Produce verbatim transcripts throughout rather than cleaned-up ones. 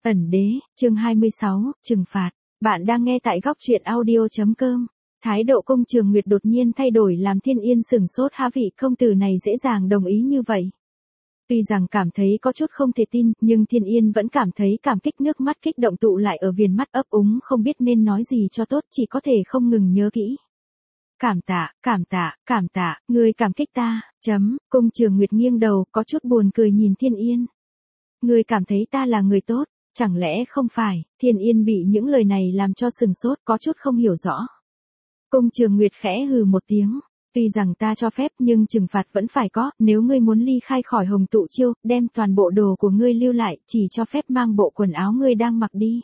Ẩn đế, chương hai mươi sáu, trừng phạt. Bạn đang nghe tại góc truyện audio.com. Thái độ Cung Trường Nguyệt đột nhiên thay đổi làm Thiên Yên sửng sốt, hả, vị công tử này dễ dàng đồng ý như vậy. Tuy rằng cảm thấy có chút không thể tin, nhưng Thiên Yên vẫn cảm thấy cảm kích, nước mắt kích động tụ lại ở viền mắt, ấp úng không biết nên nói gì cho tốt, chỉ có thể không ngừng nhớ kỹ. Cảm tạ, cảm tạ, cảm tạ, người cảm kích ta, chấm, Cung Trường Nguyệt nghiêng đầu, có chút buồn cười nhìn Thiên Yên. Người cảm thấy ta là người tốt, chẳng lẽ không phải? Thiên Yên bị những lời này làm cho sừng sốt, có chút không hiểu rõ. Cung Trường Nguyệt khẽ hừ một tiếng, tuy rằng ta cho phép nhưng trừng phạt vẫn phải có, nếu ngươi muốn ly khai khỏi Hồng Tụ Chiêu, đem toàn bộ đồ của ngươi lưu lại, chỉ cho phép mang bộ quần áo ngươi đang mặc đi.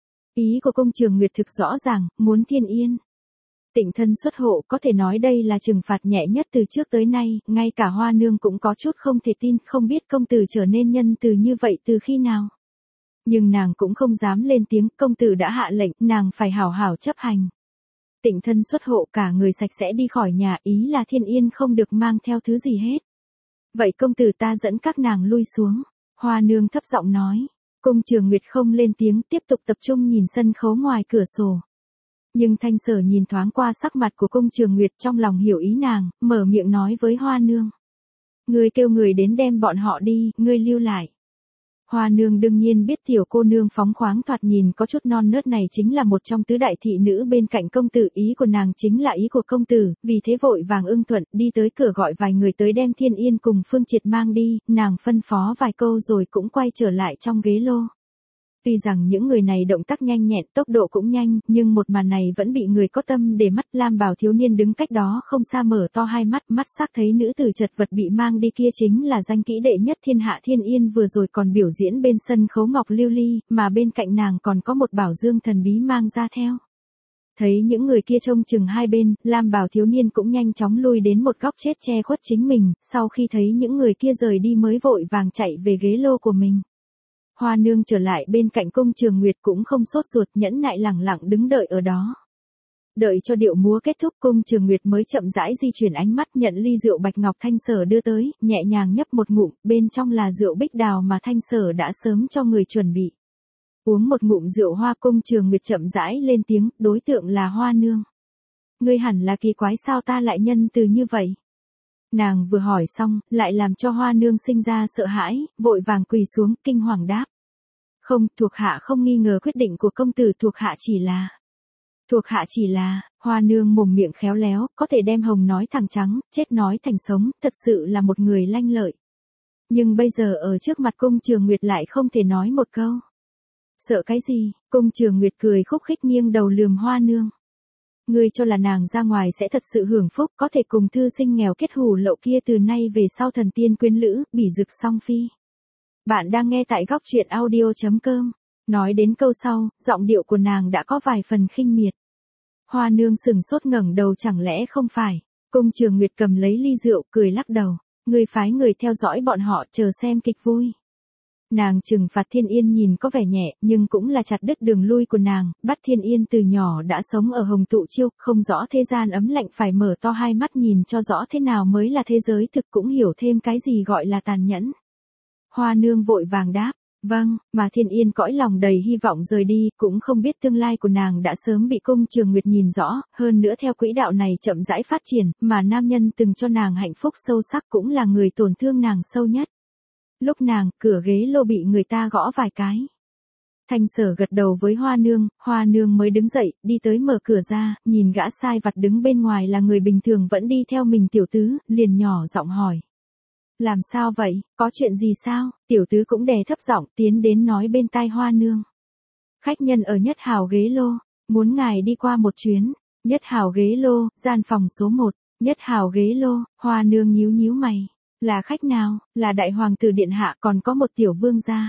Ý của Cung Trường Nguyệt thực rõ ràng, muốn Thiên Yên tịnh thân xuất hộ, có thể nói đây là trừng phạt nhẹ nhất từ trước tới nay, ngay cả Hoa Nương cũng có chút không thể tin, không biết công tử trở nên nhân từ như vậy từ khi nào. Nhưng nàng cũng không dám lên tiếng, công tử đã hạ lệnh, nàng phải hảo hảo chấp hành. Tịnh thân xuất hộ, cả người sạch sẽ đi khỏi nhà, ý là Thiên Yên không được mang theo thứ gì hết. Vậy công tử ta dẫn các nàng lui xuống. Hoa Nương thấp giọng nói. Cung Trường Nguyệt không lên tiếng, tiếp tục tập trung nhìn sân khấu ngoài cửa sổ. Nhưng Thanh Sở nhìn thoáng qua sắc mặt của Cung Trường Nguyệt, trong lòng hiểu ý nàng, mở miệng nói với Hoa Nương. Ngươi kêu người đến đem bọn họ đi, ngươi lưu lại. Hoa Nương đương nhiên biết tiểu cô nương phóng khoáng thoạt nhìn có chút non nớt này chính là một trong tứ đại thị nữ bên cạnh công tử, ý của nàng chính là ý của công tử, vì thế vội vàng ưng thuận, đi tới cửa gọi vài người tới đem Thiên Yên cùng Phương Triệt mang đi, nàng phân phó vài câu rồi cũng quay trở lại trong ghế lô. Tuy rằng những người này động tác nhanh nhẹn, tốc độ cũng nhanh, nhưng một màn này vẫn bị người có tâm để mắt. Lam bào thiếu niên đứng cách đó không xa mở to hai mắt, mắt sắc thấy nữ tử chật vật bị mang đi kia chính là danh kỹ đệ nhất thiên hạ Thiên Yên vừa rồi còn biểu diễn bên sân khấu ngọc lưu ly, mà bên cạnh nàng còn có một bảo dương thần bí mang ra theo. Thấy những người kia trông chừng hai bên, Lam bào thiếu niên cũng nhanh chóng lui đến một góc chết che khuất chính mình, sau khi thấy những người kia rời đi mới vội vàng chạy về ghế lô của mình. Hoa Nương trở lại bên cạnh Cung Trường Nguyệt cũng không sốt ruột, nhẫn nại lẳng lặng đứng đợi ở đó. Đợi cho điệu múa kết thúc, Cung Trường Nguyệt mới chậm rãi di chuyển ánh mắt, nhận ly rượu bạch ngọc Thanh Sở đưa tới, nhẹ nhàng nhấp một ngụm, bên trong là rượu bích đào mà Thanh Sở đã sớm cho người chuẩn bị. Uống một ngụm rượu hoa, Cung Trường Nguyệt chậm rãi lên tiếng, đối tượng là Hoa Nương. Ngươi hẳn là kỳ quái sao ta lại nhân từ như vậy? Nàng vừa hỏi xong, lại làm cho Hoa Nương sinh ra sợ hãi, vội vàng quỳ xuống, kinh hoàng đáp. Không, thuộc hạ không nghi ngờ quyết định của công tử, thuộc hạ chỉ là... Thuộc hạ chỉ là, Hoa Nương mồm miệng khéo léo, có thể đem hồng nói thẳng trắng, chết nói thành sống, thật sự là một người lanh lợi. Nhưng bây giờ ở trước mặt Cung Trường Nguyệt lại không thể nói một câu. Sợ cái gì? Cung Trường Nguyệt cười khúc khích nghiêng đầu lườm Hoa Nương. Ngươi cho là nàng ra ngoài sẽ thật sự hưởng phúc, có thể cùng thư sinh nghèo kết hủ lậu kia từ nay về sau thần tiên quyến lữ, bỉ dực song phi. Bạn đang nghe tại góc truyện audio.com. Nói đến câu sau, giọng điệu của nàng đã có vài phần khinh miệt. Hoa Nương sừng sốt ngẩng đầu, chẳng lẽ không phải? Cung Trường Nguyệt cầm lấy ly rượu, cười lắc đầu. Ngươi phái người theo dõi bọn họ, chờ xem kịch vui. Nàng trừng phạt Thiên Yên nhìn có vẻ nhẹ, nhưng cũng là chặt đứt đường lui của nàng, bắt Thiên Yên từ nhỏ đã sống ở Hồng Tụ Chiêu, không rõ thế gian ấm lạnh, phải mở to hai mắt nhìn cho rõ thế nào mới là thế giới thực, cũng hiểu thêm cái gì gọi là tàn nhẫn. Hoa Nương vội vàng đáp, vâng, mà Thiên Yên cõi lòng đầy hy vọng rời đi, cũng không biết tương lai của nàng đã sớm bị Cung Trường Nguyệt nhìn rõ, hơn nữa theo quỹ đạo này chậm rãi phát triển, mà nam nhân từng cho nàng hạnh phúc sâu sắc cũng là người tổn thương nàng sâu nhất. Lúc nàng, cửa ghế lô bị người ta gõ vài cái. Thanh Sở gật đầu với Hoa Nương, Hoa Nương mới đứng dậy, đi tới mở cửa ra, nhìn gã sai vặt đứng bên ngoài là người bình thường vẫn đi theo mình tiểu tứ, liền nhỏ giọng hỏi. Làm sao vậy, có chuyện gì sao? Tiểu tứ cũng đè thấp giọng tiến đến nói bên tai Hoa Nương. Khách nhân ở Nhất Hào ghế lô, muốn ngài đi qua một chuyến. Nhất Hào ghế lô, gian phòng số một, Nhất Hào ghế lô, Hoa Nương nhíu nhíu mày. Là khách nào? Là đại hoàng tử điện hạ, còn có một tiểu vương gia.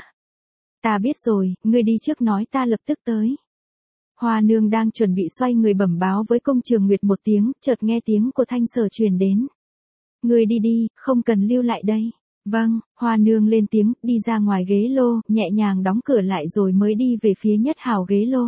Ta biết rồi, ngươi đi trước nói ta lập tức tới. Hoa Nương đang chuẩn bị xoay người bẩm báo với Cung Trường Nguyệt một tiếng, chợt nghe tiếng của Thanh Sở truyền đến. Ngươi đi đi, không cần lưu lại đây. Vâng, Hoa Nương lên tiếng, đi ra ngoài ghế lô, nhẹ nhàng đóng cửa lại rồi mới đi về phía Nhất Hào ghế lô.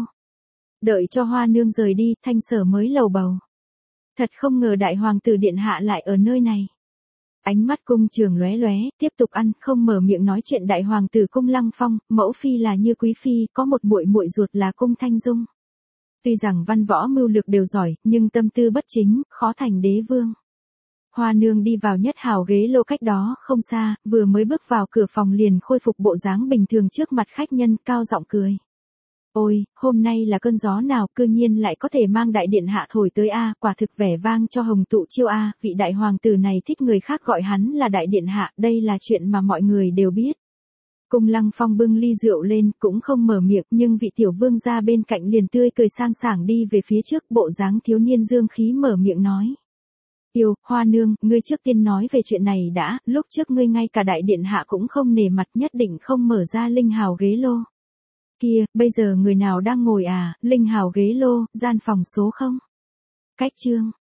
Đợi cho Hoa Nương rời đi, Thanh Sở mới lầu bầu. Thật không ngờ đại hoàng tử điện hạ lại ở nơi này. Ánh mắt cung trường lóe lóe, tiếp tục ăn, không mở miệng nói chuyện đại hoàng tử cung Lăng Phong, mẫu phi là Như Quý phi, có một muội muội ruột là cung Thanh Dung. Tuy rằng văn võ mưu lược đều giỏi, nhưng tâm tư bất chính, khó thành đế vương. Hoa nương đi vào nhất hào ghế lô cách đó không xa, vừa mới bước vào cửa phòng liền khôi phục bộ dáng bình thường trước mặt khách nhân, cao giọng cười. Ôi, hôm nay là cơn gió nào, cư nhiên lại có thể mang đại điện hạ thổi tới a, quả thực vẻ vang cho hồng tụ chiêu a, vị đại hoàng tử này thích người khác gọi hắn là đại điện hạ, đây là chuyện mà mọi người đều biết. Cung Lăng Phong bưng ly rượu lên, cũng không mở miệng, nhưng vị tiểu vương gia bên cạnh liền tươi cười sang sảng đi về phía trước, bộ dáng thiếu niên dương khí mở miệng nói. Yêu, Hoa nương, ngươi trước tiên nói về chuyện này đã, lúc trước ngươi ngay cả đại điện hạ cũng không nể mặt, nhất định không mở ra linh hào ghế lô. Kia, bây giờ người nào đang ngồi à, linh hào ghế lô, gian phòng số không? Cách chương.